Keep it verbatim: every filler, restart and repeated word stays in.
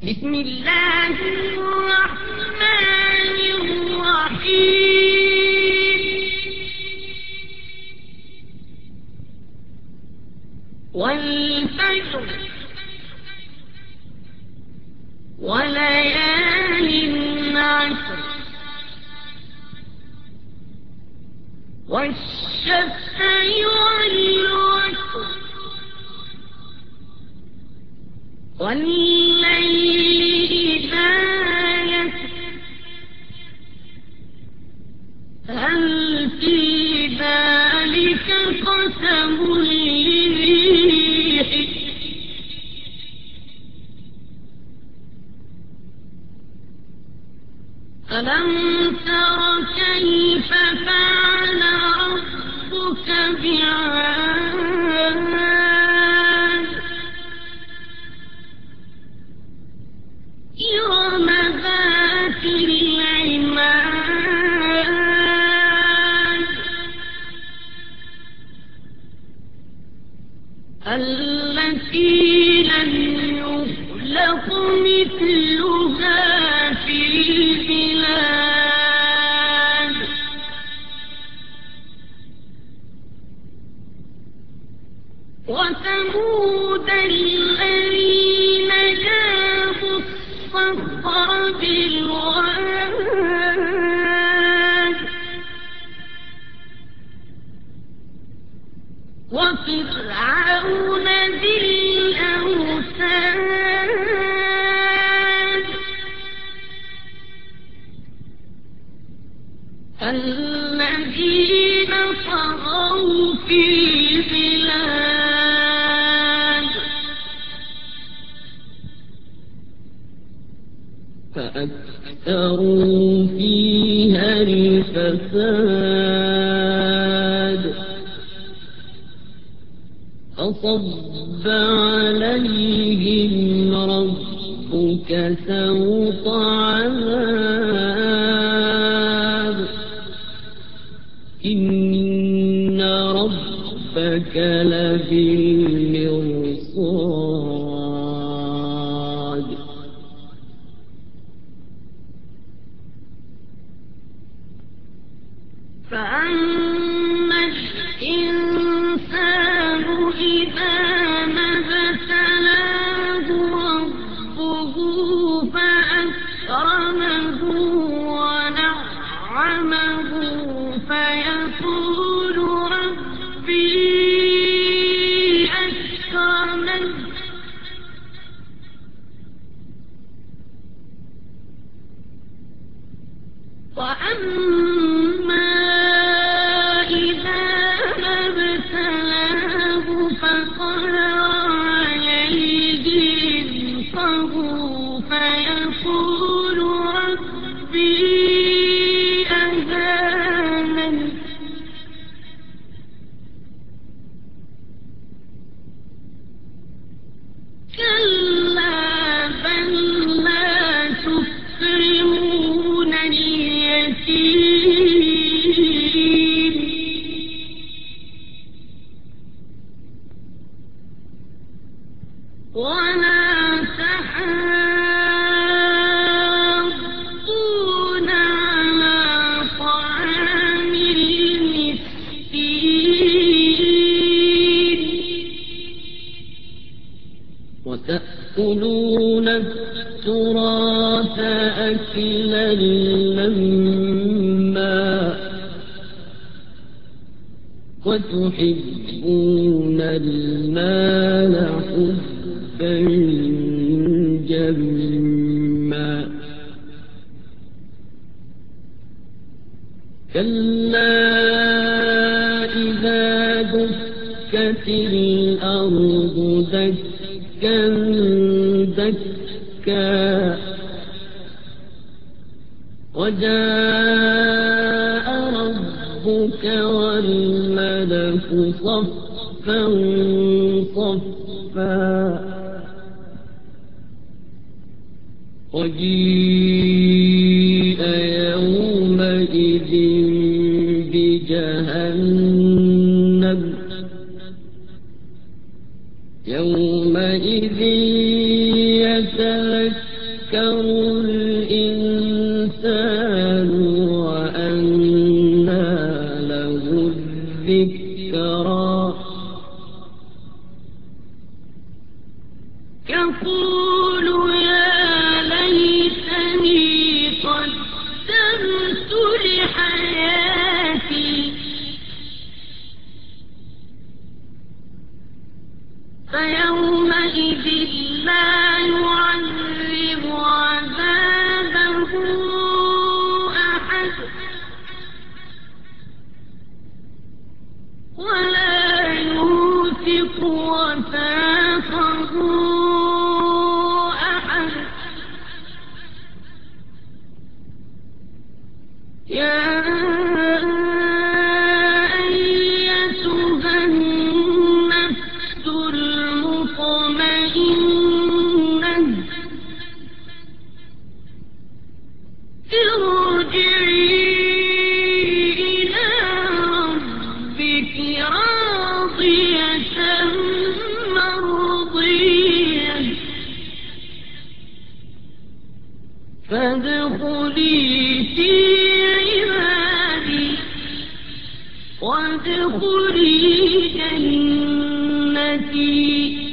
بسم الله الرحمن الرحيم والفجر وليال عشر والشفع والوتر والليل إذا يسر هل في ذلك قسم لذي حجر ألم تر كيف فعل ربك بعاد إرم ذات العماد التي لم يخلق مثلها في البلاد وثمود الذين جابوا الصخر بالواد وفرعون ذي الأوتاد الذين طغوا في البلاد فأكثروا فيها الفساد فصب عليهم ربك سوط عذاب إن ربك لبالمرصاد فأما الإنسان إذا ما ابتلاه ربه فأكرمه ونعمه فيقول ربي أكرمن وأما إذا ما ابتلاه فقدر عليه رزقه فيقول ربي أهانن كلا بل لا تكرمون اليتيم ولا تحاضون على طعام المسكين وتأكلون التراث أكلا لما وتحبون المال حبا جما كلا إذا دكت الأرض دكا دكا وجاء ربك والملك صفا صفا وجيء يومئذ بجهنم يومئذ يتذكر الإنسان وأنى له الذكرى يقول يا ليتني قدمت لحياتي فيومئذ لا يعذب عذابه أحد ولا يوثق وثاقه أحد يا أيتها النفس المطمئنة ارجعي إلى ربك راضية مرضية فادخلي في عبادي وادخلي جنتي